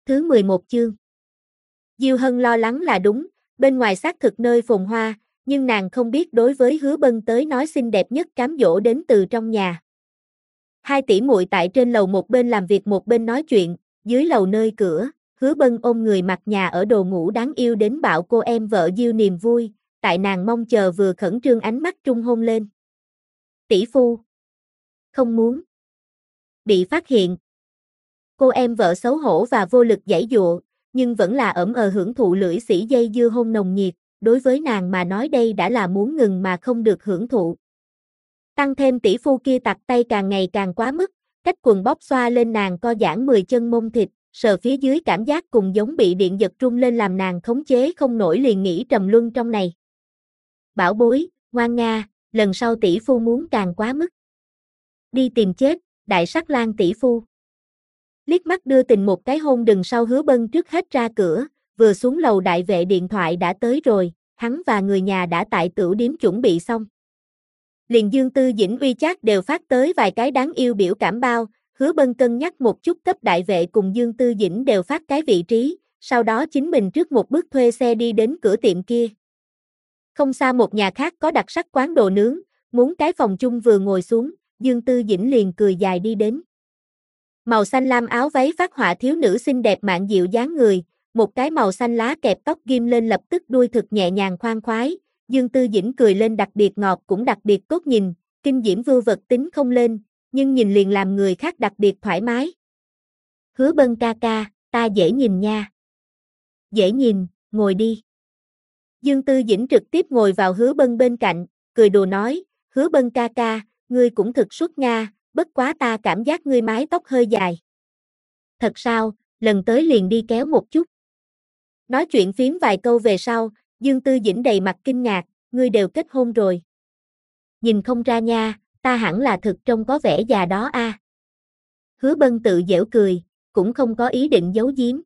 Thứ 11 chương. Diêu Hân lo lắng là đúng, bên ngoài xác thực nơi phồn hoa, nhưng nàng không biết đối với Hứa Bân tới nói xinh đẹp nhất cám dỗ đến từ trong nhà. Hai tỷ muội tại trên lầu một bên làm việc một bên nói chuyện, dưới lầu nơi cửa, Hứa Bân ôm người mặc nhà ở đồ ngủ đáng yêu đến bạo cô em vợ Diêu niềm vui, tại nàng mong chờ vừa khẩn trương ánh mắt trung hôn lên. Tỷ phu. Không muốn. Bị phát hiện. Cô em vợ xấu hổ và vô lực giãy giụa, nhưng vẫn là hưởng thụ lưỡi xỉ dây dưa hôn nồng nhiệt, đối với nàng mà nói đây đã là muốn ngừng mà không được hưởng thụ. Tăng thêm tỷ phu kia tặc tay càng ngày càng quá mức, cách quần bóp xoa lên nàng co giãn 10 chân mông thịt, sờ phía dưới cảm giác cùng giống bị điện giật rung lên làm nàng khống chế không nổi liền nghĩ trầm luân trong này. Bảo bối, ngoan nga, lần sau tỷ phu muốn càng quá mức. Đi tìm chết, đại sắc lang tỷ phu. Liếc mắt đưa tình một cái hôn đừng sau Hứa Bân trước hết ra cửa, vừa xuống lầu đại vệ điện thoại đã tới rồi, hắn và người nhà đã tại tửu điếm chuẩn bị xong. Liền Dương Tư Dĩnh WeChat đều phát tới vài cái đáng yêu biểu cảm bao, Hứa Bân cân nhắc một chút cấp đại vệ cùng Dương Tư Dĩnh đều phát cái vị trí, sau đó chính mình trước một bước thuê xe đi đến cửa tiệm kia. Không xa một nhà khác có đặc sắc quán đồ nướng, muốn cái phòng chung vừa ngồi xuống, Dương Tư Dĩnh liền cười dài đi đến. Màu xanh lam áo váy phát họa thiếu nữ xinh đẹp mạn dịu dáng người, một cái màu xanh lá kẹp tóc ghim lên lập tức đuôi thực nhẹ nhàng khoan khoái, Dương Tư Dĩnh cười lên đặc biệt ngọt cũng đặc biệt tốt nhìn, kinh diễm vưu vật tính không lên, nhưng nhìn liền làm người khác đặc biệt thoải mái. Hứa Bân ca ca, ta dễ nhìn nha. Dễ nhìn, ngồi đi. Dương Tư Dĩnh trực tiếp ngồi vào Hứa Bân bên cạnh, cười đùa nói, Hứa Bân ca ca, ngươi cũng thực xuất nha, bất quá ta cảm giác ngươi mái tóc hơi dài. Thật sao, lần tới liền đi kéo một chút. Nói chuyện phiếm vài câu về sau, Dương Tư Dĩnh đầy mặt kinh ngạc, ngươi đều kết hôn rồi. Nhìn không ra nha, ta hẳn là thực trông có vẻ già đó a. Hứa Bân tự giễu cười, cũng không có ý định giấu giếm.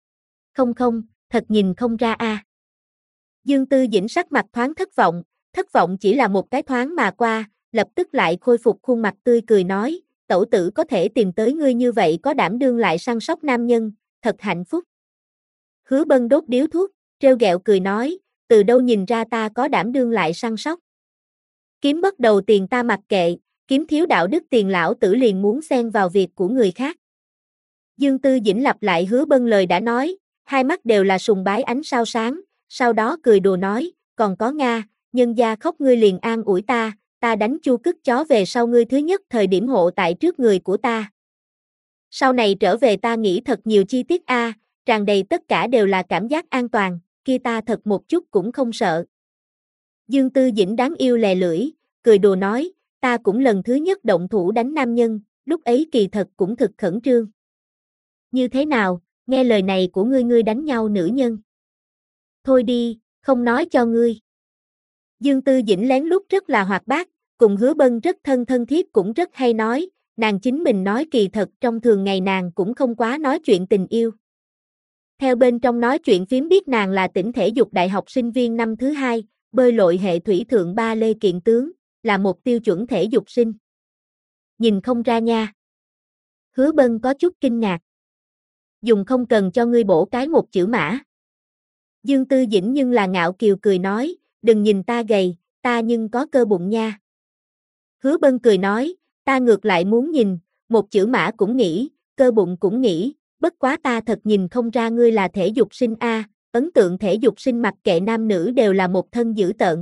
Không, thật nhìn không ra a. Dương Tư Dĩnh sắc mặt thoáng thất vọng chỉ là một cái thoáng mà qua, lập tức lại khôi phục khuôn mặt tươi cười nói, tẩu tử có thể tìm tới ngươi như vậy có đảm đương lại săn sóc nam nhân, thật hạnh phúc. Hứa Bân đốt điếu thuốc, trêu ghẹo cười nói, từ đâu nhìn ra ta có đảm đương lại săn sóc. Kiếm bất đầu tiền ta mặc kệ, kiếm thiếu đạo đức tiền lão tử liền muốn xen vào việc của người khác. Dương Tư Dĩnh lặp lại Hứa Bân lời đã nói, hai mắt đều là sùng bái ánh sao sáng, sau đó cười đùa nói, còn có Nga, nhân gia khóc ngươi liền an ủi ta đánh chu cứt chó về sau ngươi thứ nhất thời điểm hộ tại trước người của ta. Sau này trở về ta nghĩ thật nhiều chi tiết a, tràn đầy tất cả đều là cảm giác an toàn, kia ta thật một chút cũng không sợ. Dương Tư Dĩnh đáng yêu lè lưỡi, cười đùa nói, ta cũng lần thứ nhất động thủ đánh nam nhân, lúc ấy kỳ thật cũng thực khẩn trương. Như thế nào, nghe lời này của ngươi đánh nhau nữ nhân. Thôi đi, không nói cho ngươi. Dương Tư Dĩnh lén lút rất là hoạt bát, cùng Hứa Bân rất thân thiết cũng rất hay nói, nàng chính mình nói kỳ thật trong thường ngày nàng cũng không quá nói chuyện tình yêu. Theo bên trong nói chuyện phiếm biết nàng là tỉnh thể dục đại học sinh viên năm thứ 2, bơi lội hệ thủy thượng ba lê kiện tướng, là một tiêu chuẩn thể dục sinh. Nhìn không ra nha. Hứa Bân có chút kinh ngạc. Dùng không cần cho ngươi bổ cái một chữ mã. Dương Tư Dĩnh nhưng là ngạo kiều cười nói, đừng nhìn ta gầy, ta nhưng có cơ bụng nha. Hứa Bân cười nói, ta ngược lại muốn nhìn, một chữ mã cũng nghĩ, cơ bụng cũng nghĩ, bất quá ta thật nhìn không ra ngươi là thể dục sinh a, ấn tượng thể dục sinh mặc kệ nam nữ đều là một thân dữ tợn.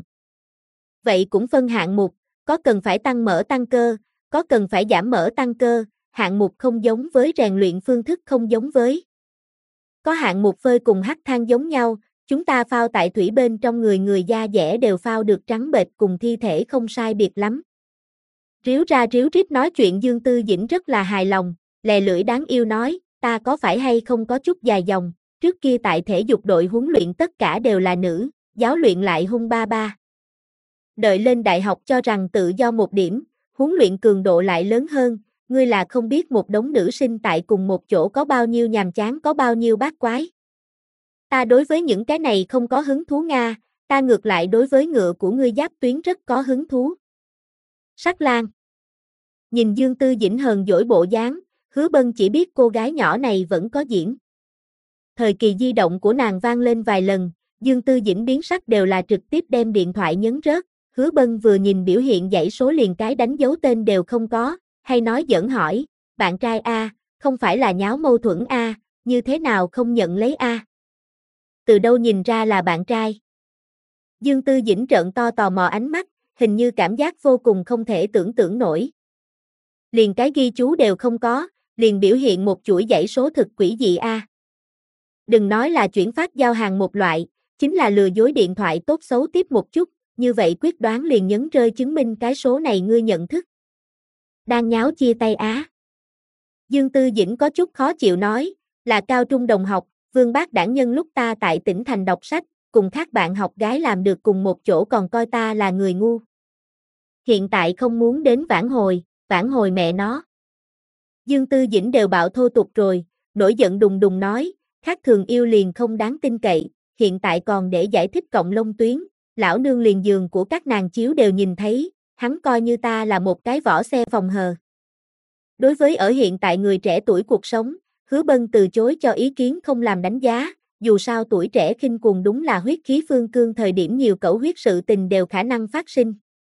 Vậy cũng phân hạng mục, có cần phải tăng mỡ tăng cơ, có cần phải giảm mỡ tăng cơ, hạng mục không giống với rèn luyện phương thức không giống với. Có hạng mục phơi cùng hắc than giống nhau, chúng ta phao tại thủy bên trong người da dẻ đều phao được trắng bệch cùng thi thể không sai biệt lắm. Ríu ra ríu rít nói chuyện Dương Tư Dĩnh rất là hài lòng, lè lưỡi đáng yêu nói, ta có phải hay không có chút dài dòng, trước kia tại thể dục đội huấn luyện tất cả đều là nữ, giáo luyện lại hung ba ba. Đợi lên đại học cho rằng tự do một điểm, huấn luyện cường độ lại lớn hơn, ngươi là không biết một đống nữ sinh tại cùng một chỗ có bao nhiêu nhàm chán có bao nhiêu bát quái. Ta đối với những cái này không có hứng thú Nga, ta ngược lại đối với ngựa của ngươi giáp tuyến rất có hứng thú. Sắc Lang. Nhìn Dương Tư Dĩnh hờn dỗi bộ dáng, Hứa Bân chỉ biết cô gái nhỏ này vẫn có diễn. thời kỳ di động của nàng vang lên vài lần, Dương Tư Dĩnh biến sắc đều là trực tiếp đem điện thoại nhấn rớt, Hứa Bân vừa nhìn biểu hiện dãy số liền cái đánh dấu tên đều không có, hay nói giỡn hỏi, bạn trai a, không phải là nháo mâu thuẫn a, như thế nào không nhận lấy a? Từ đâu nhìn ra là bạn trai? Dương Tư Dĩnh trợn to tò mò ánh mắt, hình như cảm giác vô cùng không thể tưởng tượng nổi. Liền cái ghi chú đều không có, liền biểu hiện một chuỗi dãy số thực quỷ dị a. Đừng nói là chuyển phát giao hàng một loại, chính là lừa dối điện thoại tốt xấu tiếp một chút, như vậy quyết đoán liền nhấn rơi chứng minh cái số này ngươi nhận thức. Đang nháo chia tay á. Dương Tư Dĩnh có chút khó chịu nói, là cao trung đồng học, Vương Bác Đảng nhân lúc ta tại tỉnh thành đọc sách, cùng các bạn học gái làm được cùng một chỗ còn coi ta là người ngu. Hiện tại không muốn đến vãn hồi mẹ nó. Dương Tư Dĩnh đều bạo thô tục rồi, nổi giận đùng đùng nói, khác thường yêu liền không đáng tin cậy, hiện tại còn để giải thích cọng lông tuyến, lão nương liền giường của các nàng chiếu đều nhìn thấy, hắn coi như ta là một cái vỏ xe phòng hờ. Đối với ở hiện tại người trẻ tuổi cuộc sống, Hứa Bân từ chối cho ý kiến không làm đánh giá, dù sao tuổi trẻ khinh cuồng đúng là huyết khí phương cương thời điểm nhiều cẩu huyết sự tình đều khả năng phát sinh.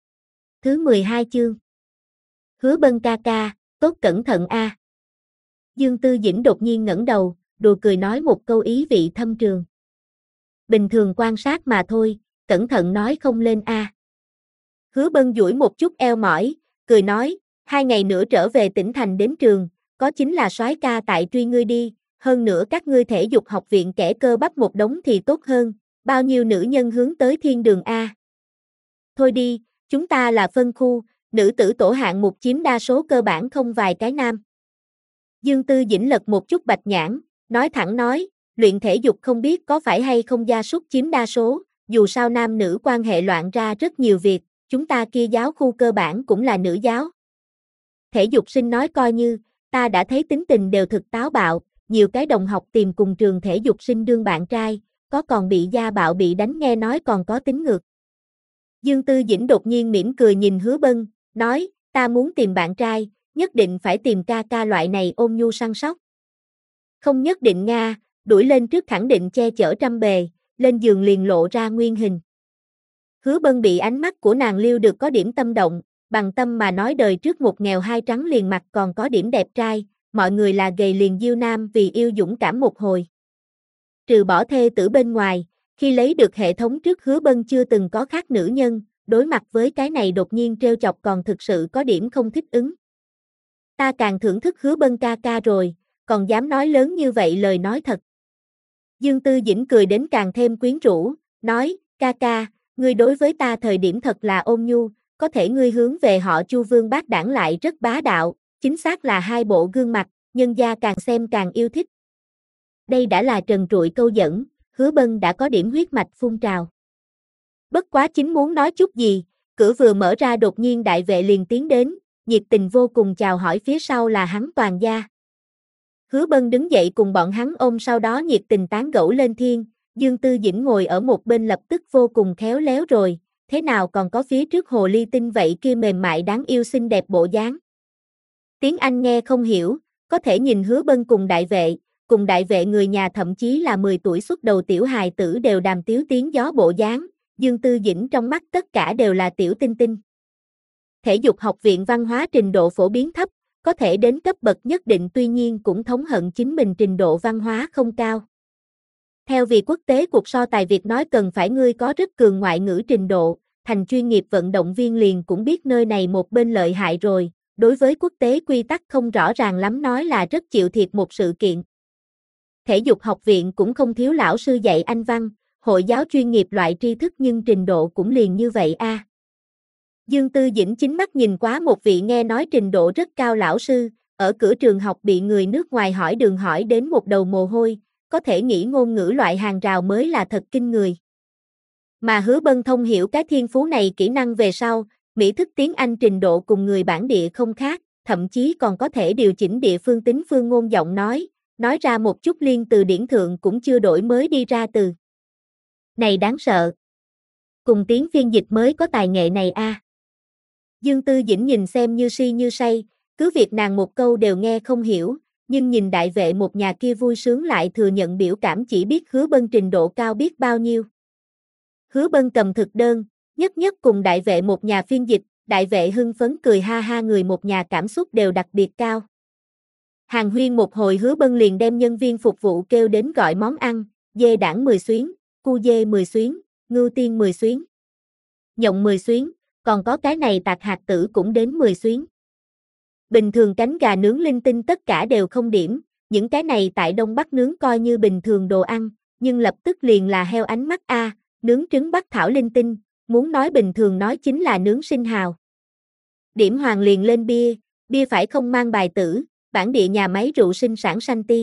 Thứ 12 chương. Hứa Bân ca ca, tốt cẩn thận a. Dương Tư Dĩnh đột nhiên ngẩng đầu, đùa cười nói một câu ý vị thâm trường. Bình thường quan sát mà thôi, cẩn thận nói không lên a. Hứa Bân duỗi một chút eo mỏi, cười nói, 2 ngày nữa trở về tỉnh thành đến trường, có chính là soái ca tại truy ngươi đi, hơn nữa các ngươi thể dục học viện kẻ cơ bắp một đống thì tốt hơn, bao nhiêu nữ nhân hướng tới thiên đường a. Thôi đi, chúng ta là phân khu, nữ tử tổ hạng mục chiếm đa số cơ bản không vài cái nam. Dương Tư Dĩnh lật một chút bạch nhãn, nói thẳng nói, luyện thể dục không biết có phải hay không gia súc chiếm đa số, dù sao nam nữ quan hệ loạn ra rất nhiều việc, chúng ta kia giáo khu cơ bản cũng là nữ giáo. Thể dục sinh nói coi như, ta đã thấy tính tình đều thực táo bạo, nhiều cái đồng học tìm cùng trường thể dục sinh đương bạn trai, có còn bị gia bạo bị đánh nghe nói còn có tính ngược. Dương Tư Dĩnh đột nhiên mỉm cười nhìn Hứa Bân, nói, ta muốn tìm bạn trai, nhất định phải tìm ca ca loại này ôn nhu săn sóc. Không nhất định nga, đuổi lên trước khẳng định che chở trăm bề, lên giường liền lộ ra nguyên hình. Hứa Bân bị ánh mắt của nàng liêu được có điểm tâm động, bằng tâm mà nói đời trước một nghèo hai trắng liền mặt còn có điểm đẹp trai, mọi người là gầy liền diêu nam vì yêu dũng cảm một hồi. Trừ bỏ thê tử bên ngoài, khi lấy được hệ thống trước Hứa Bân chưa từng có khác nữ nhân, đối mặt với cái này đột nhiên trêu chọc còn thực sự có điểm không thích ứng. Ta càng thưởng thức Hứa Bân ca ca rồi, còn dám nói lớn như vậy lời nói thật. Dương Tư Dĩnh cười đến càng thêm quyến rũ, nói, ca ca, ngươi đối với ta thời điểm thật là ôn nhu, có thể ngươi hướng về họ Chu Vương Bác Đảng lại rất bá đạo, chính xác là hai bộ gương mặt, nhân gia càng xem càng yêu thích. Đây đã là trần trụi câu dẫn, Hứa Bân đã có điểm huyết mạch phun trào. Bất quá chính muốn nói chút gì, cửa vừa mở ra đột nhiên đại vệ liền tiến đến, nhiệt tình vô cùng chào hỏi phía sau là hắn toàn gia. Hứa Bân đứng dậy cùng bọn hắn ôm sau đó nhiệt tình tán gẫu lên thiên, Dương Tư Dĩnh ngồi ở một bên lập tức vô cùng khéo léo rồi, thế nào còn có phía trước hồ ly tinh vậy kia mềm mại đáng yêu xinh đẹp bộ dáng. Tiếng Anh nghe không hiểu, có thể nhìn Hứa Bân cùng đại vệ người nhà thậm chí là 10 tuổi xuất đầu tiểu hài tử đều đàm tiếu tiếng gió bộ dáng, Dương Tư Dĩnh trong mắt tất cả đều là tiểu tinh tinh. Thể dục học viện văn hóa trình độ phổ biến thấp, có thể đến cấp bậc nhất định tuy nhiên cũng thống hận chính mình trình độ văn hóa không cao. Theo vì quốc tế cuộc so tài việc nói cần phải ngươi có rất cường ngoại ngữ trình độ, thành chuyên nghiệp vận động viên liền cũng biết nơi này một bên lợi hại rồi, đối với quốc tế quy tắc không rõ ràng lắm nói là rất chịu thiệt một sự kiện. Thể dục học viện cũng không thiếu lão sư dạy Anh văn, hội giáo chuyên nghiệp loại tri thức nhưng trình độ cũng liền như vậy a. Dương Tư Dĩnh chính mắt nhìn quá một vị nghe nói trình độ rất cao lão sư, ở cửa trường học bị người nước ngoài hỏi đường hỏi đến một đầu mồ hôi, có thể nghĩ ngôn ngữ loại hàng rào mới là thật kinh người. Mà Hứa Bân thông hiểu cái thiên phú này kỹ năng về sau, mỹ thức tiếng Anh trình độ cùng người bản địa không khác, thậm chí còn có thể điều chỉnh địa phương tính phương ngôn giọng nói ra một chút liên từ điển thượng cũng chưa đổi mới đi ra từ. Này đáng sợ. Cùng tiếng phiên dịch mới có tài nghệ này a. Dương Tư Dĩnh nhìn xem như si như say, cứ việc nàng một câu đều nghe không hiểu, nhưng nhìn đại vệ một nhà kia vui sướng lại thừa nhận biểu cảm chỉ biết Hứa Bân trình độ cao biết bao nhiêu. Hứa Bân cầm thực đơn, nhất nhất cùng đại vệ một nhà phiên dịch, đại vệ hưng phấn cười ha ha, người một nhà cảm xúc đều đặc biệt cao. Hàn huyên một hồi, Hứa Bân liền đem nhân viên phục vụ kêu đến gọi món ăn, dê đảng 10 xuyến, cu dê 10 xuyến, ngưu tiên 10 xuyến, nhộng 10 xuyến, còn có cái này tạc hạt tử cũng đến 10 xuyến. Bình thường cánh gà nướng linh tinh tất cả đều không điểm, những cái này tại Đông Bắc nướng coi như bình thường đồ ăn, nhưng lập tức liền là heo ánh mắt a, nướng trứng bắc thảo linh tinh, muốn nói bình thường nói chính là nướng sinh hào. Điểm hoàng liền lên bia, bia phải không mang bài tử, bản địa nhà máy rượu sinh sản sanh ti.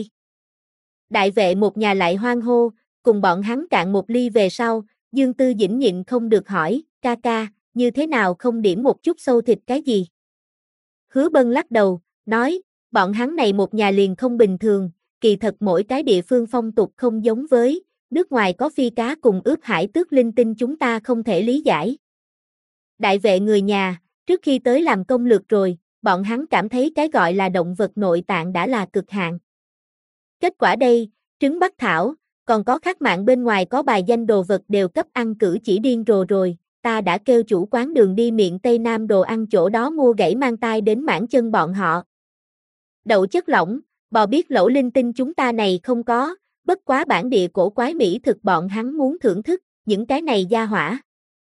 Đại vệ một nhà lại hoan hô, cùng bọn hắn cạn một ly về sau, Dương Tư Dĩnh nhịn không được hỏi, ca ca, như thế nào không điểm một chút sâu thịt cái gì? Hứa Bân lắc đầu, nói, bọn hắn này một nhà liền không bình thường, kỳ thật mỗi cái địa phương phong tục không giống với, nước ngoài có phi cá cùng ướp hải tước linh tinh chúng ta không thể lý giải. Đại vệ người nhà, trước khi tới làm công lược rồi, bọn hắn cảm thấy cái gọi là động vật nội tạng đã là cực hạn. Kết quả đây, trứng bắc thảo, còn có khác mạng bên ngoài có bài danh đồ vật đều cấp ăn cử chỉ điên rồ rồi, ta đã kêu chủ quán đường đi miệng Tây Nam đồ ăn chỗ đó mua gãy mang tai đến mảng chân bọn họ. Đậu chất lỏng, bò biết lẩu linh tinh chúng ta này không có, bất quá bản địa cổ quái mỹ thực bọn hắn muốn thưởng thức, những cái này gia hỏa.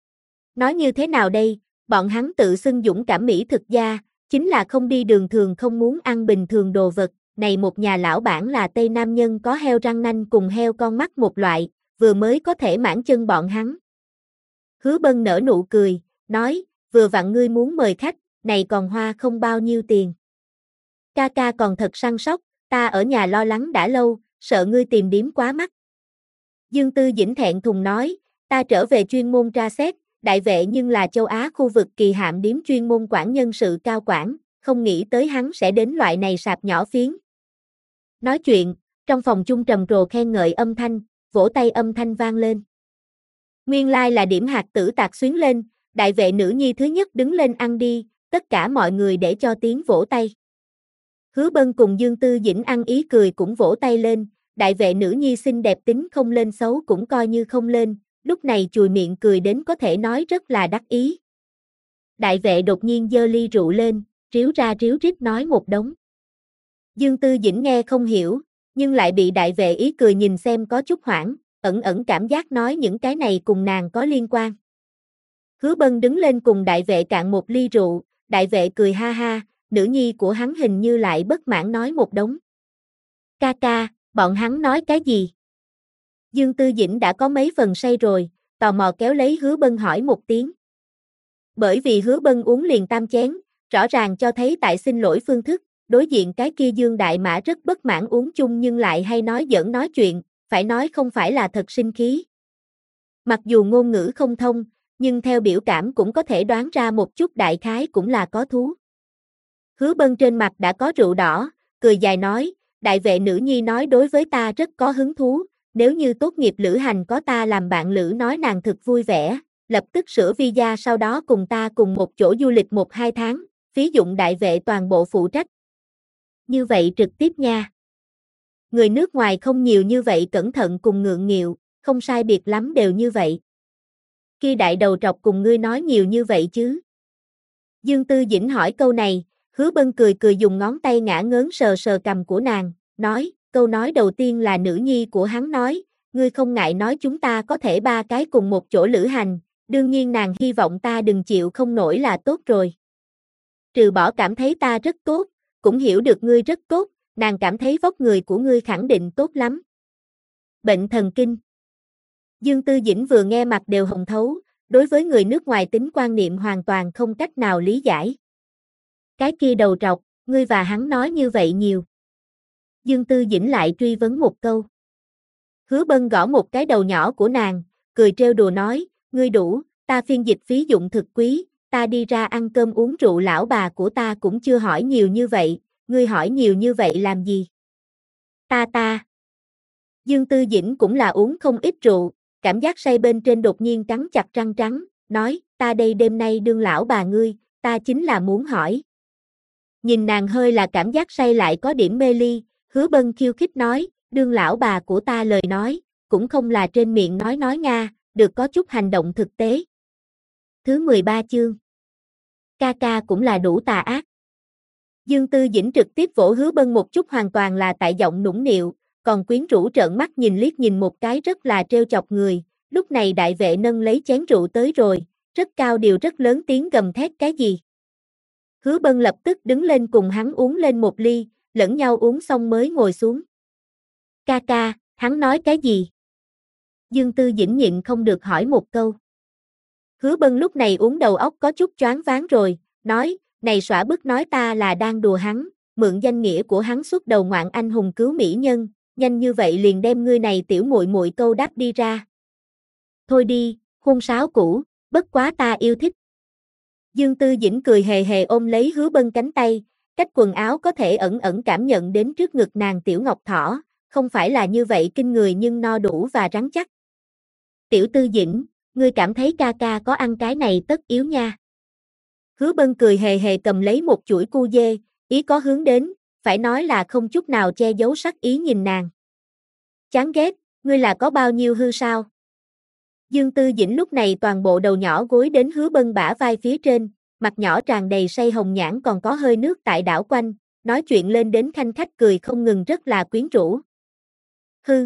Nói như thế nào đây, bọn hắn tự xưng dũng cảm mỹ thực gia, chính là không đi đường thường không muốn ăn bình thường đồ vật, này một nhà lão bản là Tây Nam nhân có heo răng nanh cùng heo con mắt một loại, vừa mới có thể mãn chân bọn hắn. Hứa Bân nở nụ cười, nói, vừa vặn ngươi muốn mời khách, này còn hoa không bao nhiêu tiền. Ca ca còn thật săn sóc, ta ở nhà lo lắng đã lâu, sợ ngươi tìm điếm quá mắc. Dương Tư Dĩnh thẹn thùng nói, ta trở về chuyên môn tra xét, đại vệ nhưng là châu Á khu vực kỳ hạm điếm chuyên môn quản nhân sự cao quản, không nghĩ tới hắn sẽ đến loại này sạp nhỏ phiến. Nói chuyện, trong phòng chung trầm trồ khen ngợi âm thanh, vỗ tay âm thanh vang lên. Nguyên lai là điểm hạt tử tạc xuyến lên, đại vệ nữ nhi thứ nhất đứng lên ăn đi, tất cả mọi người để cho tiếng vỗ tay. Hứa Bân cùng Dương Tư Dĩnh ăn ý cười cũng vỗ tay lên, đại vệ nữ nhi xinh đẹp tính không lên xấu cũng coi như không lên, lúc này chùi miệng cười đến có thể nói rất là đắc ý. Đại vệ đột nhiên giơ ly rượu lên, ríu ra ríu rít nói một đống. Dương Tư Dĩnh nghe không hiểu, nhưng lại bị đại vệ ý cười nhìn xem có chút hoảng, ẩn ẩn cảm giác nói những cái này cùng nàng có liên quan. Hứa Bân đứng lên cùng đại vệ cạn một ly rượu, đại vệ cười ha ha, nữ nhi của hắn hình như lại bất mãn nói một đống. Ca ca, bọn hắn nói cái gì? Dương Tư Dĩnh đã có mấy phần say rồi, tò mò kéo lấy Hứa Bân hỏi một tiếng. Bởi vì Hứa Bân uống liền tam chén, rõ ràng cho thấy tại xin lỗi phương thức, đối diện cái kia Dương Đại Mã rất bất mãn uống chung nhưng lại hay nói giỡn nói chuyện, phải nói không phải là thật sinh khí. Mặc dù ngôn ngữ không thông, nhưng theo biểu cảm cũng có thể đoán ra một chút đại khái cũng là có thú. Hứa Bân trên mặt đã có rượu đỏ, cười dài nói, đại vệ nữ nhi nói đối với ta rất có hứng thú, nếu như tốt nghiệp lữ hành có ta làm bạn lữ nói nàng thực vui vẻ, lập tức sửa visa sau đó cùng ta cùng một chỗ du lịch 1-2 tháng, phí dụng đại vệ toàn bộ phụ trách. Như vậy trực tiếp nha. Người nước ngoài không nhiều như vậy cẩn thận cùng ngượng nghịu, không sai biệt lắm đều như vậy. Kia đại đầu trọc cùng ngươi nói nhiều như vậy chứ? Dương Tư Dĩnh hỏi câu này, Hứa Bân cười cười dùng ngón tay ngã ngớn sờ sờ cằm của nàng, nói, câu nói đầu tiên là nữ nhi của hắn nói, ngươi không ngại nói chúng ta có thể 3 cái cùng một chỗ lữ hành, đương nhiên nàng hy vọng ta đừng chịu không nổi là tốt rồi. Trừ bỏ cảm thấy ta rất tốt, cũng hiểu được ngươi rất tốt, nàng cảm thấy vóc người của ngươi khẳng định tốt lắm. Bệnh thần kinh. Dương Tư Dĩnh vừa nghe mặt đều hồng thấu, đối với người nước ngoài tính quan niệm hoàn toàn không cách nào lý giải. Cái kia đầu trọc, ngươi và hắn nói như vậy nhiều. Dương Tư Dĩnh lại truy vấn một câu. Hứa Bân gõ một cái đầu nhỏ của nàng, cười trêu đùa nói, ngươi đủ, ta phiên dịch phí dụng thực quý, ta đi ra ăn cơm uống rượu lão bà của ta cũng chưa hỏi nhiều như vậy, ngươi hỏi nhiều như vậy làm gì? Ta. Dương Tư Dĩnh cũng là uống không ít rượu, cảm giác say bên trên đột nhiên cắn chặt răng trắng, nói, ta đây đêm nay đương lão bà ngươi, ta chính là muốn hỏi. Nhìn nàng hơi là cảm giác say lại có điểm mê ly, Hứa Bân khiêu khích nói, đương lão bà của ta lời nói, cũng không là trên miệng nói Nga, được có chút hành động thực tế. Thứ 13 chương. Ca ca cũng là đủ tà ác. Dương Tư Dĩnh trực tiếp vỗ Hứa Bân một chút hoàn toàn là tại giọng nũng nịu, còn quyến rũ trợn mắt nhìn liếc nhìn một cái rất là trêu chọc người. Lúc này đại vệ nâng lấy chén rượu tới rồi, rất cao điều rất lớn tiếng gầm thét cái gì. Hứa Bân lập tức đứng lên cùng hắn uống lên một ly, lẫn nhau uống xong mới ngồi xuống. Ca ca, hắn nói cái gì? Dương Tư Dĩnh nhịn không được hỏi một câu. Hứa Bân lúc này uống đầu óc có chút choáng váng rồi, nói, này xõa bức nói ta là đang đùa hắn, mượn danh nghĩa của hắn xuất đầu ngoạn anh hùng cứu mỹ nhân, nhanh như vậy liền đem ngươi này tiểu muội muội câu đáp đi ra. Thôi đi, hôn sáo cũ, bất quá ta yêu thích. Dương Tư Dĩnh cười hề hề ôm lấy Hứa Bân cánh tay, cách quần áo có thể ẩn ẩn cảm nhận đến trước ngực nàng tiểu ngọc thỏ, không phải là như vậy kinh người nhưng no đủ và rắn chắc. Tiểu Tư Dĩnh, ngươi cảm thấy ca ca có ăn cái này tất yếu nha. Hứa Bân cười hề hề cầm lấy một chuỗi cu dê, ý có hướng đến, phải nói là không chút nào che giấu sắc ý nhìn nàng. Chán ghét, ngươi là có bao nhiêu hư sao? Dương Tư Dĩnh lúc này toàn bộ đầu nhỏ gối đến Hứa Bân bả vai phía trên, mặt nhỏ tràn đầy say hồng nhãn còn có hơi nước tại đảo quanh, nói chuyện lên đến khanh khách cười không ngừng rất là quyến rũ. Hư.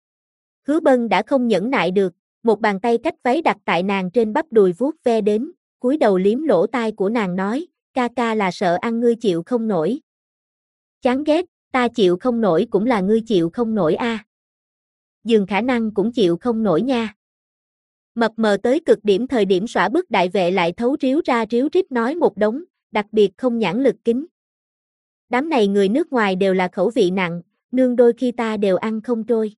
Hứa Bân đã không nhẫn nại được, một bàn tay cách váy đặt tại nàng trên bắp đùi vuốt ve đến, cúi đầu liếm lỗ tai của nàng nói, ca ca là sợ ăn ngươi chịu không nổi. Chán ghét, ta chịu không nổi cũng là ngươi chịu không nổi a. Dường khả năng cũng chịu không nổi nha. Mập mờ tới cực điểm thời điểm xõa bức đại vệ lại thấu ríu ra ríu rít nói một đống, đặc biệt không nhãn lực kính. Đám này người nước ngoài đều là khẩu vị nặng, nương đôi khi ta đều ăn không trôi.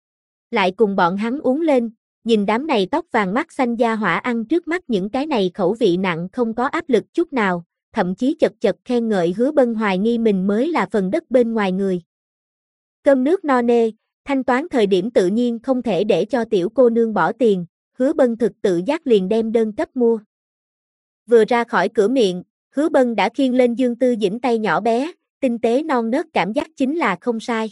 Lại cùng bọn hắn uống lên, nhìn đám này tóc vàng mắt xanh da hỏa ăn trước mắt những cái này khẩu vị nặng không có áp lực chút nào, thậm chí chật chật khen ngợi Hứa Bân hoài nghi mình mới là phần đất bên ngoài người. Cơm nước no nê, thanh toán thời điểm tự nhiên không thể để cho tiểu cô nương bỏ tiền, Hứa Bân thực tự giác liền đem đơn cấp mua. Vừa ra khỏi cửa miệng, Hứa Bân đã khiêng lên Dương Tư Dĩnh tay nhỏ bé, tinh tế non nớt cảm giác chính là không sai.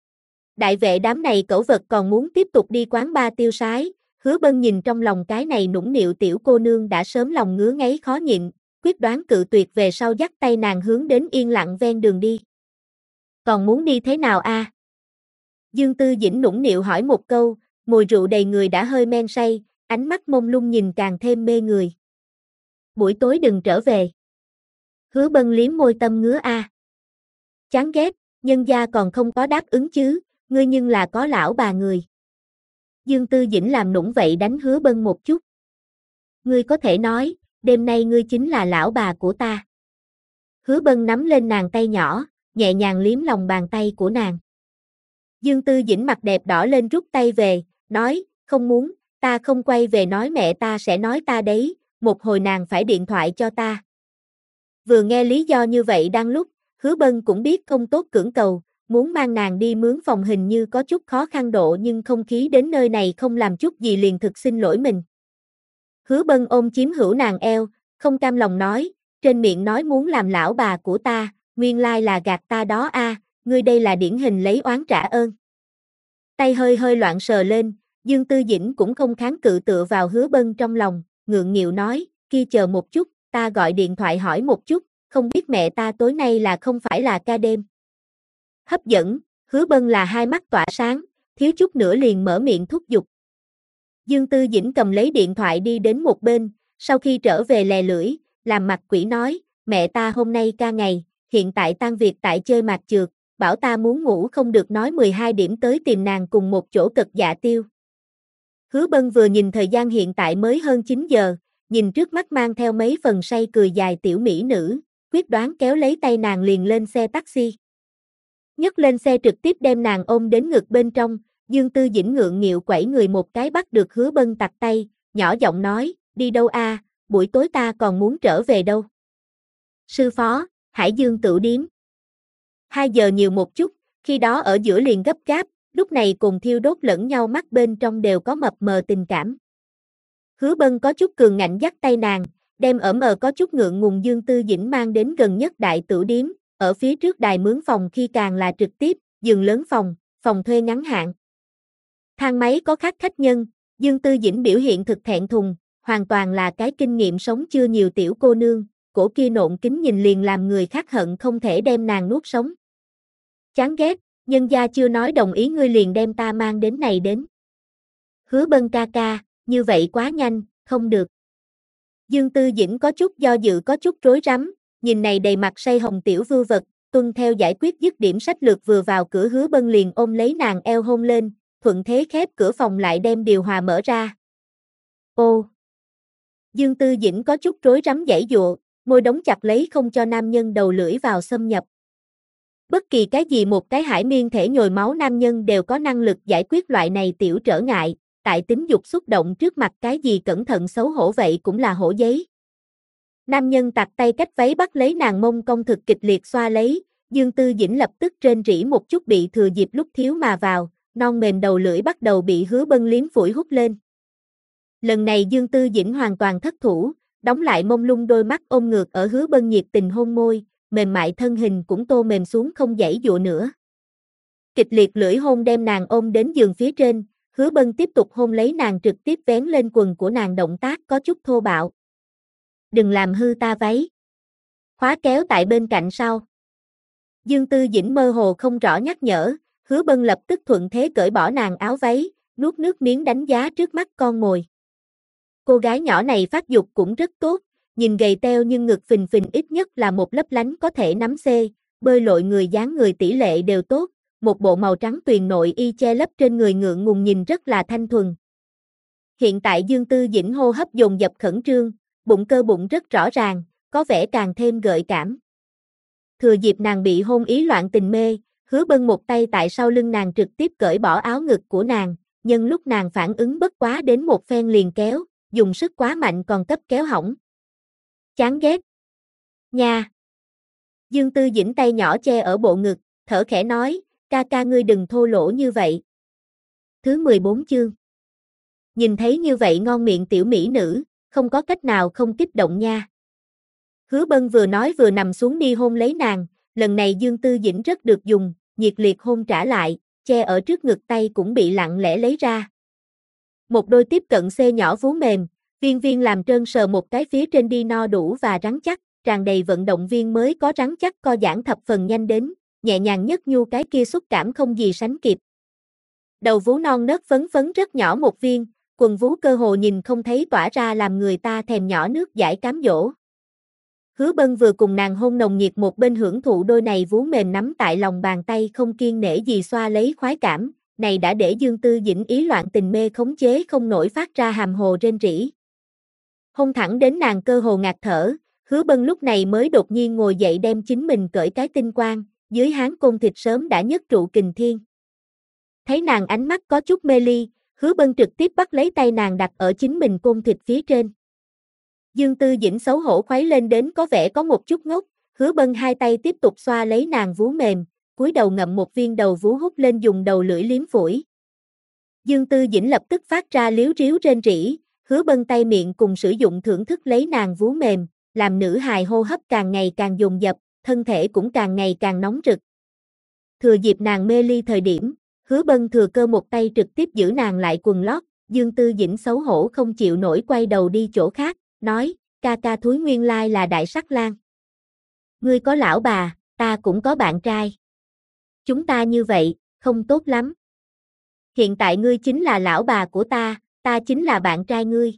Đại vệ đám này cẩu vật còn muốn tiếp tục đi quán bar tiêu sái, Hứa Bân nhìn trong lòng cái này nũng nịu tiểu cô nương đã sớm lòng ngứa ngáy khó nhịn, quyết đoán cự tuyệt về sau dắt tay nàng hướng đến yên lặng ven đường đi. Còn muốn đi thế nào a? Dương Tư Dĩnh nũng nịu hỏi một câu, mùi rượu đầy người đã hơi men say, ánh mắt mông lung nhìn càng thêm mê người. Buổi tối đừng trở về. Hứa Bân liếm môi tâm ngứa a. Chán ghét, nhân gia còn không có đáp ứng chứ, ngươi nhưng là có lão bà người. Dương Tư Dĩnh làm nũng vậy đánh Hứa Bân một chút. Ngươi có thể nói, đêm nay ngươi chính là lão bà của ta. Hứa Bân nắm lên nàng tay nhỏ, nhẹ nhàng liếm lòng bàn tay của nàng. Dương Tư Dĩnh mặt đẹp đỏ lên rút tay về, nói, không muốn, ta không quay về nói mẹ ta sẽ nói ta đấy, một hồi nàng phải điện thoại cho ta. Vừa nghe lý do như vậy đang lúc, Hứa Bân cũng biết không tốt cưỡng cầu, muốn mang nàng đi mướn phòng hình như có chút khó khăn độ nhưng không khí đến nơi này không làm chút gì liền thực xin lỗi mình. Hứa Bân ôm chiếm hữu nàng eo, không cam lòng nói, trên miệng nói muốn làm lão bà của ta, nguyên lai là gạt ta đó a, ngươi đây là điển hình lấy oán trả ơn. Tay hơi hơi loạn sờ lên, Dương Tư Dĩnh cũng không kháng cự tựa vào Hứa Bân trong lòng, ngượng nghịu nói, kia chờ một chút, ta gọi điện thoại hỏi một chút, không biết mẹ ta tối nay là không phải là ca đêm. Hấp dẫn, Hứa Bân là hai mắt tỏa sáng, thiếu chút nữa liền mở miệng thúc giục. Dương Tư Dĩnh cầm lấy điện thoại đi đến một bên, sau khi trở về lè lưỡi, làm mặt quỷ nói, mẹ ta hôm nay ca ngày, hiện tại tan việc tại chơi mạt chược, bảo ta muốn ngủ không được nói 12 điểm tới tìm nàng cùng một chỗ cực dạ tiêu. Hứa Bân vừa nhìn thời gian hiện tại mới hơn 9 giờ, nhìn trước mắt mang theo mấy phần say cười dài tiểu mỹ nữ, quyết đoán kéo lấy tay nàng liền lên xe taxi. Nhấc lên xe trực tiếp đem nàng ôm đến ngực bên trong, Dương Tư Dĩnh ngượng nghịu quẩy người một cái bắt được Hứa Bân tặt tay, nhỏ giọng nói, đi đâu a, buổi tối ta còn muốn trở về đâu. Sư phó, Hải Dương Tửu Điếm. 2 giờ nhiều một chút, khi đó ở giữa liền gấp gáp, lúc này cùng thiêu đốt lẫn nhau mắt bên trong đều có mập mờ tình cảm. Hứa Bân có chút cường ngạnh dắt tay nàng, đem có chút ngượng ngùng Dương Tư Dĩnh mang đến gần nhất đại tửu điếm, ở phía trước đài mướn phòng khi càng là trực tiếp, giường lớn phòng, phòng thuê ngắn hạn. Thang máy có khác khách nhân, Dương Tư Dĩnh biểu hiện thực thẹn thùng, hoàn toàn là cái kinh nghiệm sống chưa nhiều tiểu cô nương, cổ kia nộn kính nhìn liền làm người khác hận không thể đem nàng nuốt sống. Chán ghét, nhân gia chưa nói đồng ý ngươi liền đem ta mang đến này đến. Hứa Bân ca ca, như vậy quá nhanh, không được. Dương Tư Dĩnh có chút do dự có chút rối rắm, nhìn này đầy mặt say hồng tiểu vưu vật, tuân theo giải quyết dứt điểm sách lược vừa vào cửa Hứa Bân liền ôm lấy nàng eo hôn lên, thuận thế khép cửa phòng lại đem điều hòa mở ra. Ô! Dương Tư Dĩnh có chút rối rắm giãy giụa, môi đóng chặt lấy không cho nam nhân đầu lưỡi vào xâm nhập. Bất kỳ cái gì một cái hải miên thể nhồi máu nam nhân đều có năng lực giải quyết loại này tiểu trở ngại, tại tính dục xúc động trước mặt cái gì cẩn thận xấu hổ vậy cũng là hổ giấy. Nam nhân tạt tay cách váy bắt lấy nàng mông cong thực kịch liệt xoa lấy, Dương Tư Dĩnh lập tức rên rỉ một chút bị thừa dịp lúc thiếu mà vào, non mềm đầu lưỡi bắt đầu bị Hứa Bân liếm phủi hút lên. Lần này Dương Tư Dĩnh hoàn toàn thất thủ, đóng lại mông lung đôi mắt ôm ngược ở Hứa Bân nhiệt tình hôn môi, mềm mại thân hình cũng tô mềm xuống không giãy dụa nữa. Kịch liệt lưỡi hôn đem nàng ôm đến giường phía trên, Hứa Bân tiếp tục hôn lấy nàng trực tiếp vén lên quần của nàng động tác có chút thô bạo. Đừng làm hư ta váy. Khóa kéo tại bên cạnh sau. Dương Tư Dĩnh mơ hồ không rõ nhắc nhở, Hứa Bân lập tức thuận thế cởi bỏ nàng áo váy, nuốt nước miếng đánh giá trước mắt con mồi. Cô gái nhỏ này phát dục cũng rất tốt, nhìn gầy teo nhưng ngực phình phình ít nhất là một lấp lánh có thể nắm xê, bơi lội người dáng người tỷ lệ đều tốt, một bộ màu trắng tuyền nội y che lấp trên người ngượng ngùng nhìn rất là thanh thuần. Hiện tại Dương Tư Dĩnh hô hấp dồn dập khẩn trương, bụng cơ bụng rất rõ ràng, có vẻ càng thêm gợi cảm. Thừa dịp nàng bị hôn ý loạn tình mê, Hứa Bân một tay tại sau lưng nàng trực tiếp cởi bỏ áo ngực của nàng, nhân lúc nàng phản ứng bất quá đến một phen liền kéo, dùng sức quá mạnh còn cấp kéo hỏng. Chán ghét. Nha. Dương Tư Dĩnh tay nhỏ che ở bộ ngực, thở khẽ nói, ca ca ngươi đừng thô lỗ như vậy. Thứ 14 chương. Nhìn thấy như vậy ngon miệng tiểu mỹ nữ, không có cách nào không kích động nha. Hứa Bân vừa nói vừa nằm xuống đi hôn lấy nàng, lần này Dương Tư Dĩnh rất được dùng, nhiệt liệt hôn trả lại, che ở trước ngực tay cũng bị lặng lẽ lấy ra. Một đôi tiếp cận xê nhỏ vú mềm, viên viên làm trơn sờ một cái phía trên đi no đủ và rắn chắc, tràn đầy vận động viên mới có rắn chắc co giãn thập phần nhanh đến, nhẹ nhàng nhất nhu cái kia xúc cảm không gì sánh kịp. Đầu vú non nớt phấn phấn rất nhỏ một viên, quần vú cơ hồ nhìn không thấy tỏa ra làm người ta thèm nhỏ nước giải cám dỗ. Hứa Bân vừa cùng nàng hôn nồng nhiệt một bên hưởng thụ đôi này vú mềm nắm tại lòng bàn tay không kiêng nể gì xoa lấy khoái cảm, này đã để Dương Tư Dĩnh ý loạn tình mê khống chế không nổi phát ra hàm hồ rên rỉ. Hôn thẳng đến nàng cơ hồ ngạt thở, Hứa Bân lúc này mới đột nhiên ngồi dậy đem chính mình cởi cái tinh quang, dưới háng côn thịt sớm đã nhất trụ kình thiên. Thấy nàng ánh mắt có chút mê ly, Hứa Bân trực tiếp bắt lấy tay nàng đặt ở chính mình côn thịt phía trên. Dương Tư Dĩnh xấu hổ khuấy lên đến có vẻ có một chút ngốc, Hứa Bân hai tay tiếp tục xoa lấy nàng vú mềm, cúi đầu ngậm một viên đầu vú hút lên dùng đầu lưỡi liếm phủi. Dương Tư Dĩnh lập tức phát ra líu ríu rên rỉ, Hứa Bân tay miệng cùng sử dụng thưởng thức lấy nàng vú mềm, làm nữ hài hô hấp càng ngày càng dồn dập, thân thể cũng càng ngày càng nóng rực. Thừa dịp nàng mê ly thời điểm, Hứa Bân thừa cơ một tay trực tiếp giữ nàng lại quần lót, Dương Tư Dĩnh xấu hổ không chịu nổi quay đầu đi chỗ khác, nói, ca ca thúi nguyên lai là đại sắc lang. Ngươi có lão bà, ta cũng có bạn trai. Chúng ta như vậy, không tốt lắm. Hiện tại ngươi chính là lão bà của ta chính là bạn trai ngươi.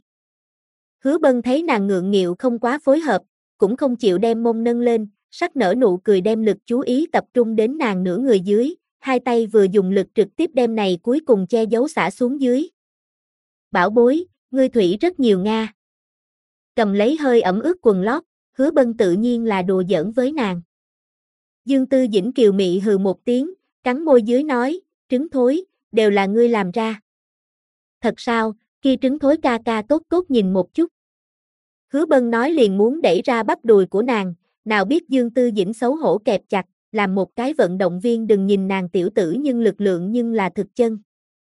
Hứa Bân thấy nàng ngượng nghịu không quá phối hợp, cũng không chịu đem mông nâng lên, sắc nở nụ cười đem lực chú ý tập trung đến nàng nửa người dưới, hai tay vừa dùng lực trực tiếp đem này cuối cùng che giấu xả xuống dưới. Bảo bối, ngươi thủy rất nhiều nga. Cầm lấy hơi ẩm ướt quần lót, Hứa Bân tự nhiên là đùa giỡn với nàng. Dương Tư Dĩnh kiều mị hừ một tiếng, cắn môi dưới nói, trứng thối, đều là ngươi làm ra. Thật sao, kia trứng thối ca ca tốt tốt nhìn một chút. Hứa Bân nói liền muốn đẩy ra bắp đùi của nàng, nào biết Dương Tư Dĩnh xấu hổ kẹp chặt, làm một cái vận động viên đừng nhìn nàng tiểu tử nhưng lực lượng nhưng là thực chân.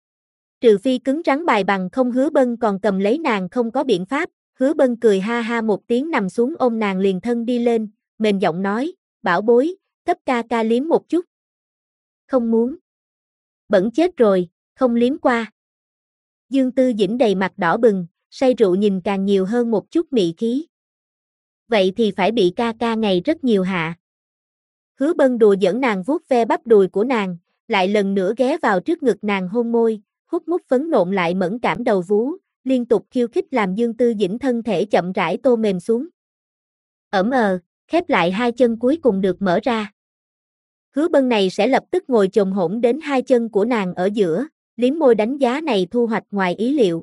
Trừ phi cứng rắn bài bằng không Hứa Bân còn cầm lấy nàng không có biện pháp, Hứa Bân cười ha ha một tiếng nằm xuống ôm nàng liền thân đi lên, mềm giọng nói, bảo bối, cấp ca ca liếm một chút. Không muốn. Bẩn chết rồi, không liếm qua. Dương Tư Dĩnh đầy mặt đỏ bừng, say rượu nhìn càng nhiều hơn một chút mị khí. Vậy thì phải bị ca ca ngày rất nhiều hạ. Hứa Bân đùa giỡn nàng vuốt ve bắp đùi của nàng, lại lần nữa ghé vào trước ngực nàng hôn môi, hút mút phấn nộn lại mẫn cảm đầu vú, liên tục khiêu khích làm Dương Tư Dĩnh thân thể chậm rãi tô mềm xuống. Khép lại hai chân cuối cùng được mở ra. Hứa Bân này sẽ lập tức ngồi chồm hổm đến hai chân của nàng ở giữa, liếm môi đánh giá này thu hoạch ngoài ý liệu.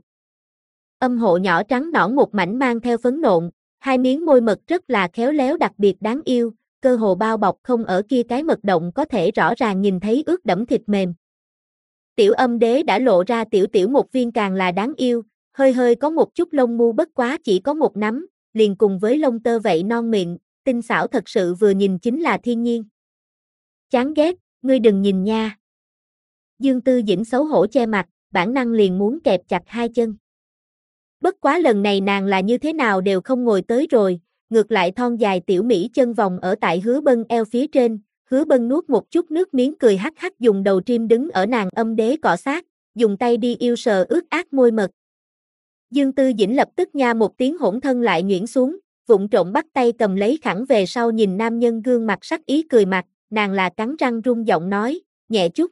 Âm hộ nhỏ trắng nõn một mảnh mang theo phấn nộn, hai miếng môi mật rất là khéo léo đặc biệt đáng yêu, cơ hồ bao bọc không ở kia cái mật động có thể rõ ràng nhìn thấy ướt đẫm thịt mềm. Tiểu âm đế đã lộ ra tiểu tiểu một viên càng là đáng yêu, hơi hơi có một chút lông mu bất quá chỉ có một nắm, liền cùng với lông tơ vậy non mịn, tinh xảo thật sự vừa nhìn chính là thiên nhiên. Chán ghét, ngươi đừng nhìn nha. Dương Tư Dĩnh xấu hổ che mặt, bản năng liền muốn kẹp chặt hai chân. Bất quá lần này nàng là như thế nào đều không ngồi tới rồi, ngược lại thon dài tiểu mỹ chân vòng ở tại Hứa Bân eo phía trên, Hứa Bân nuốt một chút nước miếng cười hắc hắc dùng đầu trim đứng ở nàng âm đế cọ sát, dùng tay đi yêu sờ ướt át môi mật. Dương Tư Dĩnh lập tức nha một tiếng hỗn thân lại nhuyễn xuống, vụng trộm bắt tay cầm lấy khẳng về sau nhìn nam nhân gương mặt sắc ý cười mặt, nàng là cắn răng rung giọng nói, nhẹ chút.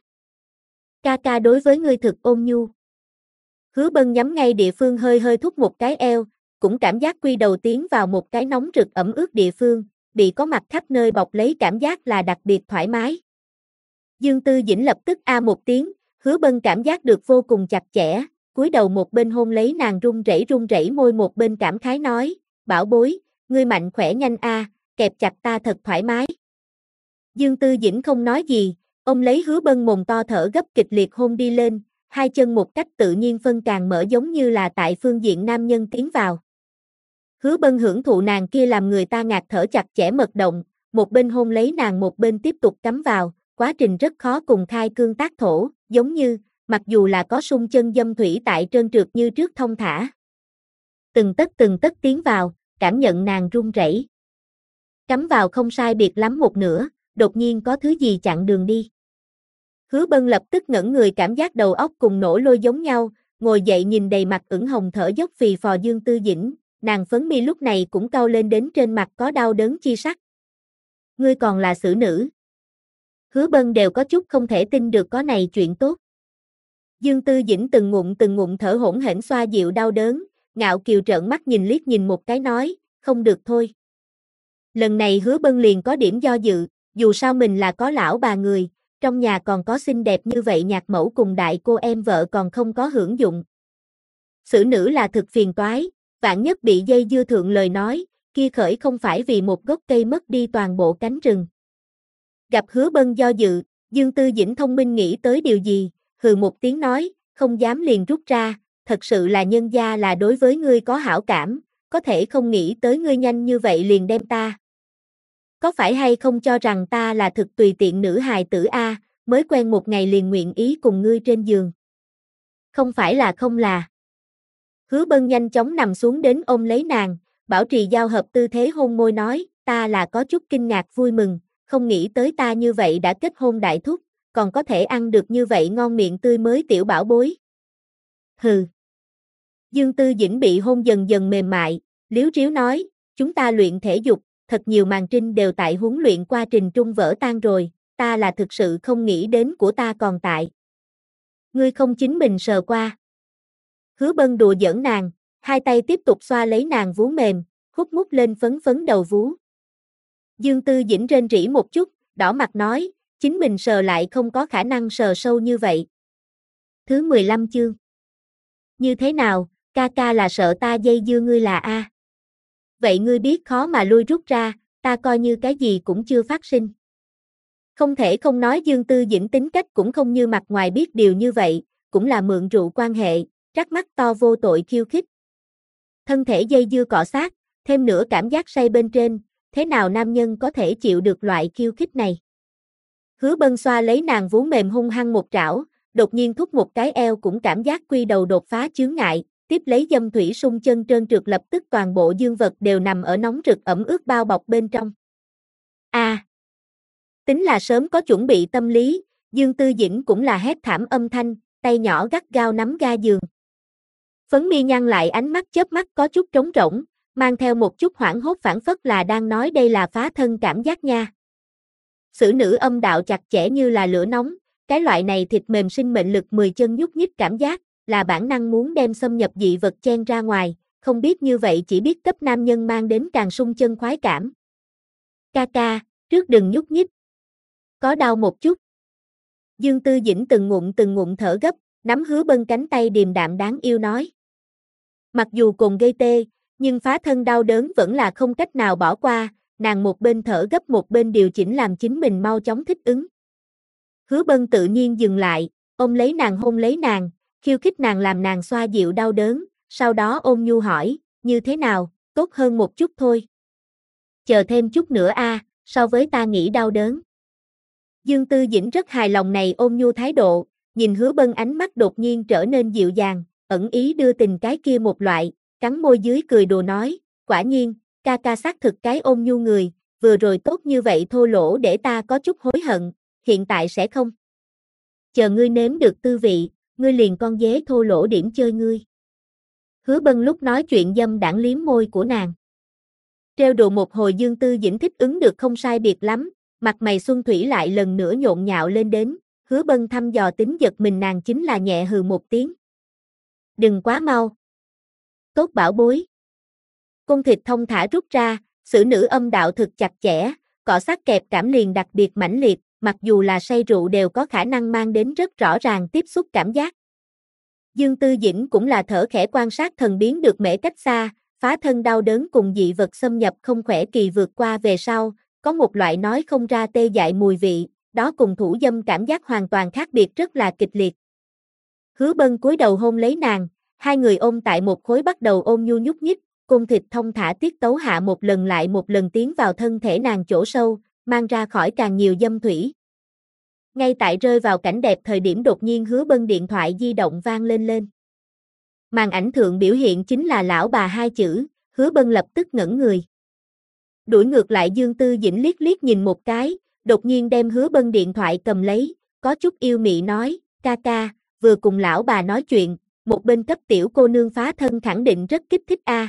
Ca ca đối với ngươi thực ôn nhu. Hứa Bân nhắm ngay địa phương hơi hơi thúc một cái eo, cũng cảm giác quy đầu tiến vào một cái nóng rực ẩm ướt địa phương, bị có mặt khắp nơi bọc lấy cảm giác là đặc biệt thoải mái. Dương Tư Dĩnh lập tức a một tiếng, Hứa Bân cảm giác được vô cùng chặt chẽ, cúi đầu một bên hôn lấy nàng run rẩy môi một bên cảm khái nói, bảo bối, ngươi mạnh khỏe nhanh a, kẹp chặt ta thật thoải mái. Dương Tư Dĩnh không nói gì, ôm lấy Hứa Bân mồm to thở gấp kịch liệt hôn đi lên, hai chân một cách tự nhiên phân càng mở giống như là tại phương diện nam nhân tiến vào. Hứa Bân hưởng thụ nàng kia làm người ta ngạt thở chặt chẽ mật động, một bên hôn lấy nàng một bên tiếp tục cắm vào, quá trình rất khó cùng khai cương tác thổ, giống như, mặc dù là có sung chân dâm thủy tại trơn trượt như trước thông thả. Từng tấc tiến vào, cảm nhận nàng run rẩy. Cắm vào không sai biệt lắm một nửa, đột nhiên có thứ gì chặn đường đi. Hứa Bân lập tức ngẩn người cảm giác đầu óc cùng nổ lôi giống nhau, ngồi dậy nhìn đầy mặt ửng hồng thở dốc phì phò Dương Tư Dĩnh, nàng phấn mi lúc này cũng cau lên đến trên mặt có đau đớn chi sắc. Ngươi còn là xử nữ. Hứa Bân đều có chút không thể tin được có này chuyện tốt. Dương Tư Dĩnh từng ngụm thở hổn hển xoa dịu đau đớn, ngạo kiều trợn mắt nhìn liếc nhìn một cái nói, không được thôi. Lần này Hứa Bân liền có điểm do dự, dù sao mình là có lão bà người, trong nhà còn có xinh đẹp như vậy nhạc mẫu cùng đại cô em vợ còn không có hưởng dụng. Xử nữ là thực phiền toái, vạn nhất bị dây dưa thượng lời nói, kia khởi không phải vì một gốc cây mất đi toàn bộ cánh rừng. Gặp Hứa Bân do dự, Dương Tư Dĩnh thông minh nghĩ tới điều gì, hừ một tiếng nói, không dám liền rút ra, thật sự là nhân gia là đối với ngươi có hảo cảm, có thể không nghĩ tới ngươi nhanh như vậy liền đem ta. Có phải hay không cho rằng ta là thực tùy tiện nữ hài tử A, mới quen một ngày liền nguyện ý cùng ngươi trên giường. Không phải là không là. Hứa Bân nhanh chóng nằm xuống đến ôm lấy nàng, bảo trì giao hợp tư thế hôn môi nói, ta là có chút kinh ngạc vui mừng, không nghĩ tới ta như vậy đã kết hôn đại thúc, còn có thể ăn được như vậy ngon miệng tươi mới tiểu bảo bối. Hừ. Dương Tư Dĩnh bị hôn dần dần mềm mại, liếu riếu nói, chúng ta luyện thể dục, thật nhiều màn trinh đều tại huấn luyện qua trình trung vỡ tan rồi, ta là thực sự không nghĩ đến của ta còn tại. Ngươi không chính mình sờ qua. Hứa Bân đùa giỡn nàng, hai tay tiếp tục xoa lấy nàng vú mềm, hút mút lên phấn phấn đầu vú. Dương Tư Dĩnh rên rỉ một chút, đỏ mặt nói, chính mình sờ lại không có khả năng sờ sâu như vậy. Thứ 15 chương. Như thế nào, ca ca là sợ ta dây dưa ngươi là A. Vậy ngươi biết khó mà lui rút ra, ta coi như cái gì cũng chưa phát sinh. Không thể không nói Dương Tư Dĩnh tính cách cũng không như mặt ngoài biết điều như vậy, cũng là mượn rượu quan hệ, trắc mắt to vô tội khiêu khích. Thân thể dây dưa cọ sát, thêm nữa cảm giác say bên trên, thế nào nam nhân có thể chịu được loại khiêu khích này. Hứa Bân xoa lấy nàng vú mềm hung hăng một trảo, đột nhiên thúc một cái eo cũng cảm giác quy đầu đột phá chướng ngại, tiếp lấy dâm thủy sung chân trơn trượt lập tức toàn bộ dương vật đều nằm ở nóng rực ẩm ướt bao bọc bên trong. Tính là sớm có chuẩn bị tâm lý, Dương Tư Dĩnh cũng là hét thảm âm thanh, tay nhỏ gắt gao nắm ga giường. Phấn mi nhăn lại ánh mắt chớp mắt có chút trống rỗng, mang theo một chút hoảng hốt phảng phất là đang nói đây là phá thân cảm giác nha. Sử nữ âm đạo chặt chẽ như là lửa nóng, cái loại này thịt mềm sinh mệnh lực 10 chân nhúc nhích cảm giác, là bản năng muốn đem xâm nhập dị vật chen ra ngoài, không biết như vậy chỉ biết cấp nam nhân mang đến càng sung chân khoái cảm. Ca ca, trước đừng nhúc nhích. Có đau một chút. Dương Tư Dĩnh từng ngụm thở gấp, nắm Hứa Bân cánh tay điềm đạm đáng yêu nói. Mặc dù cồn gây tê, nhưng phá thân đau đớn vẫn là không cách nào bỏ qua, nàng một bên thở gấp một bên điều chỉnh làm chính mình mau chóng thích ứng. Hứa Bân tự nhiên dừng lại, ôm lấy nàng hôn lấy nàng, khiêu khích nàng làm nàng xoa dịu đau đớn, sau đó ôm nhu hỏi, như thế nào, tốt hơn một chút thôi. Chờ thêm chút nữa a, so với ta nghĩ đau đớn. Dương Tư Dĩnh rất hài lòng này ôm nhu thái độ, nhìn Hứa Bân ánh mắt đột nhiên trở nên dịu dàng, ẩn ý đưa tình cái kia một loại, cắn môi dưới cười đùa nói, quả nhiên, ca ca xác thực cái ôm nhu người, vừa rồi tốt như vậy thô lỗ để ta có chút hối hận, hiện tại sẽ không. Chờ ngươi nếm được tư vị, ngươi liền con dế thô lỗ điểm chơi ngươi. Hứa Bân lúc nói chuyện dâm đãng liếm môi của nàng. Trêu đùa một hồi Dương Tư Dĩnh thích ứng được không sai biệt lắm, mặt mày xuân thủy lại lần nữa nhộn nhạo lên đến, Hứa Bân thăm dò tính giật mình nàng chính là nhẹ hừ một tiếng. Đừng quá mau. Tốt bảo bối. Cung thịt thông thả rút ra, sử nữ âm đạo thực chặt chẽ, cọ sát kẹp cảm liền đặc biệt mãnh liệt, mặc dù là say rượu đều có khả năng mang đến rất rõ ràng tiếp xúc cảm giác. Dương Tư Dĩnh cũng là thở khẽ quan sát thần biến được mễ cách xa, phá thân đau đớn cùng dị vật xâm nhập không khỏe kỳ vượt qua về sau, có một loại nói không ra tê dại mùi vị, đó cùng thủ dâm cảm giác hoàn toàn khác biệt rất là kịch liệt. Hứa Bân cúi đầu hôn lấy nàng, hai người ôm tại một khối bắt đầu ôm nhu nhúc nhích, cung thịt thông thả tiết tấu hạ một lần lại một lần tiến vào thân thể nàng chỗ sâu, mang ra khỏi càng nhiều dâm thủy. Ngay tại rơi vào cảnh đẹp thời điểm đột nhiên Hứa Bân điện thoại di động vang lên. Màn ảnh thượng biểu hiện chính là lão bà hai chữ, Hứa Bân lập tức ngẩn người. Đuổi ngược lại Dương Tư Dĩnh liếc liếc nhìn một cái, đột nhiên đem Hứa Bân điện thoại cầm lấy, có chút yêu mị nói, ca ca, vừa cùng lão bà nói chuyện, một bên cấp tiểu cô nương phá thân khẳng định rất kích thích a.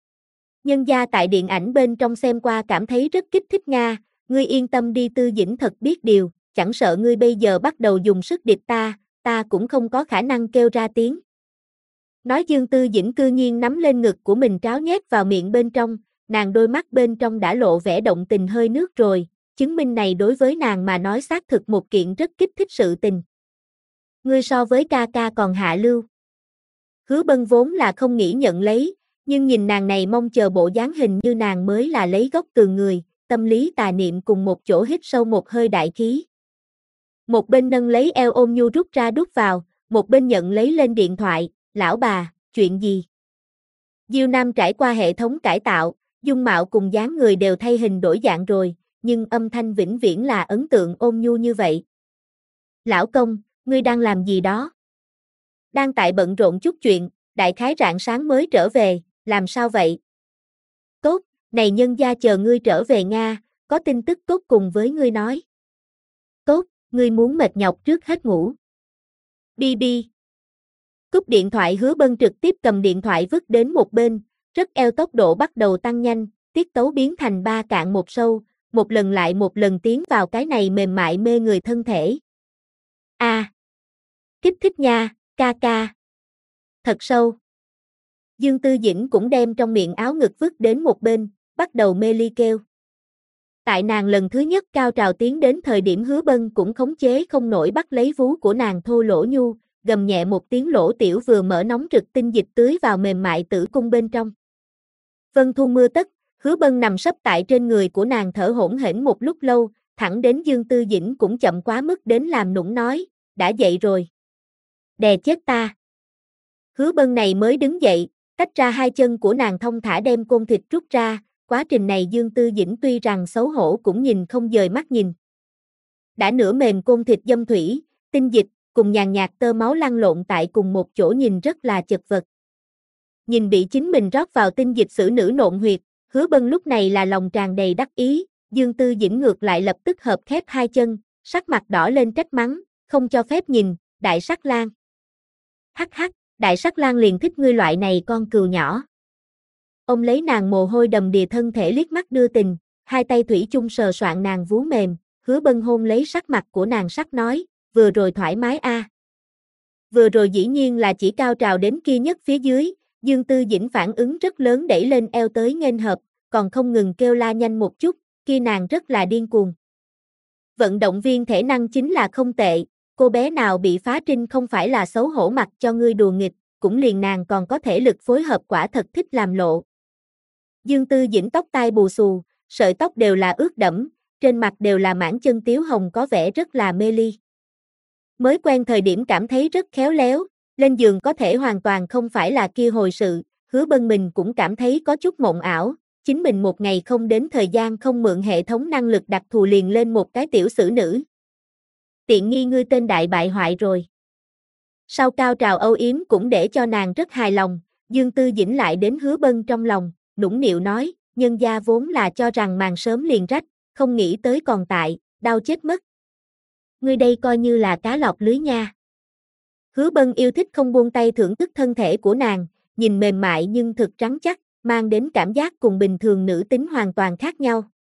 Nhân gia tại điện ảnh bên trong xem qua cảm thấy rất kích thích nga, ngươi yên tâm đi Tư Dĩnh thật biết điều, chẳng sợ ngươi bây giờ bắt đầu dùng sức điệp ta cũng không có khả năng kêu ra tiếng. Nói Dương Tư Dĩnh cư nhiên nắm lên ngực của mình tráo nhét vào miệng bên trong, nàng đôi mắt bên trong đã lộ vẻ động tình hơi nước rồi, chứng minh này đối với nàng mà nói xác thực một kiện rất kích thích sự tình. Ngươi so với ca ca còn hạ lưu. Hứa Bân vốn là không nghĩ nhận lấy, nhưng nhìn nàng này mong chờ bộ dáng hình như nàng mới là lấy gốc cường người, tâm lý tà niệm cùng một chỗ hít sâu một hơi đại khí. Một bên nâng lấy eo ôm nhu rút ra đút vào, một bên nhận lấy lên điện thoại, lão bà, chuyện gì? Diêu Nam trải qua hệ thống cải tạo, dung mạo cùng dáng người đều thay hình đổi dạng rồi, nhưng âm thanh vĩnh viễn là ấn tượng ôn nhu như vậy. Lão công, ngươi đang làm gì đó? Đang tại bận rộn chút chuyện, đại khái rạng sáng mới trở về, làm sao vậy? Tốt, này nhân gia chờ ngươi trở về Nga, có tin tức tốt cùng với ngươi nói. Tốt, ngươi muốn mệt nhọc trước hết ngủ. Bi bi. Cúp điện thoại Hứa Bân trực tiếp cầm điện thoại vứt đến một bên, rất eo tốc độ bắt đầu tăng nhanh, tiết tấu biến thành 3 cạn một sâu, một lần lại một lần tiến vào cái này mềm mại mê người thân thể. Kích thích nha, ca ca. Thật sâu. Dương Tư Dĩnh cũng đem trong miệng áo ngực vứt đến một bên, bắt đầu mê ly kêu. Tại nàng lần thứ nhất cao trào tiến đến thời điểm Hứa Bân cũng khống chế không nổi bắt lấy vú của nàng thô lỗ nhu, gầm nhẹ một tiếng lỗ tiểu vừa mở nóng rực tinh dịch tưới vào mềm mại tử cung bên trong. Vân thu mưa tất, Hứa Bân nằm sấp tại trên người của nàng thở hổn hển một lúc lâu, thẳng đến Dương Tư Dĩnh cũng chậm quá mức đến làm nũng nói, đã dậy rồi. Đè chết ta. Hứa Bân này mới đứng dậy, tách ra hai chân của nàng thông thả đem côn thịt rút ra, quá trình này Dương Tư Dĩnh tuy rằng xấu hổ cũng nhìn không dời mắt nhìn. Đã nửa mềm côn thịt dâm thủy, tinh dịch, cùng nhàn nhạt tơ máu lăn lộn tại cùng một chỗ nhìn rất là chật vật. Nhìn bị chính mình rót vào tinh dịch xử nữ nộn huyệt, Hứa Bân lúc này là lòng tràn đầy đắc ý, Dương Tư Dĩnh ngược lại lập tức hợp khép hai chân, sắc mặt đỏ lên trách mắng, không cho phép nhìn, Đại Sắc Lang. Hắc hắc, Đại Sắc Lang liền thích ngươi loại này con cừu nhỏ. Ông lấy nàng mồ hôi đầm đìa thân thể liếc mắt đưa tình, hai tay thủy chung sờ soạng nàng vú mềm, Hứa Bân hôn lấy sắc mặt của nàng sắc nói, vừa rồi thoải mái a. Vừa rồi dĩ nhiên là chỉ cao trào đến kia nhất phía dưới, Dương Tư Dĩnh phản ứng rất lớn đẩy lên eo tới nghênh hợp, còn không ngừng kêu la nhanh một chút, kia nàng rất là điên cuồng. Vận động viên thể năng chính là không tệ, cô bé nào bị phá trinh không phải là xấu hổ mặt cho ngươi đùa nghịch, cũng liền nàng còn có thể lực phối hợp quả thật thích làm lộ. Dương Tư Dĩnh tóc tai bù xù, sợi tóc đều là ướt đẫm, trên mặt đều là mảng chân tiếu hồng có vẻ rất là mê ly. Mới quen thời điểm cảm thấy rất khéo léo, lên giường có thể hoàn toàn không phải là kia hồi sự, Hứa Bân mình cũng cảm thấy có chút mộng ảo, chính mình một ngày không đến thời gian không mượn hệ thống năng lực đặc thù liền lên một cái tiểu sử nữ. Tiện nghi ngươi tên đại bại hoại rồi. Sau cao trào âu yếm cũng để cho nàng rất hài lòng, Dương Tư Dĩnh lại đến Hứa Bân trong lòng, nũng nịu nói, nhân gia vốn là cho rằng màn sớm liền rách, không nghĩ tới còn tại, đau chết mất. Ngươi đây coi như là cá lọt lưới nha. Hứa Bân yêu thích không buông tay thưởng thức thân thể của nàng, nhìn mềm mại nhưng thực rắn chắc, mang đến cảm giác cùng bình thường nữ tính hoàn toàn khác nhau.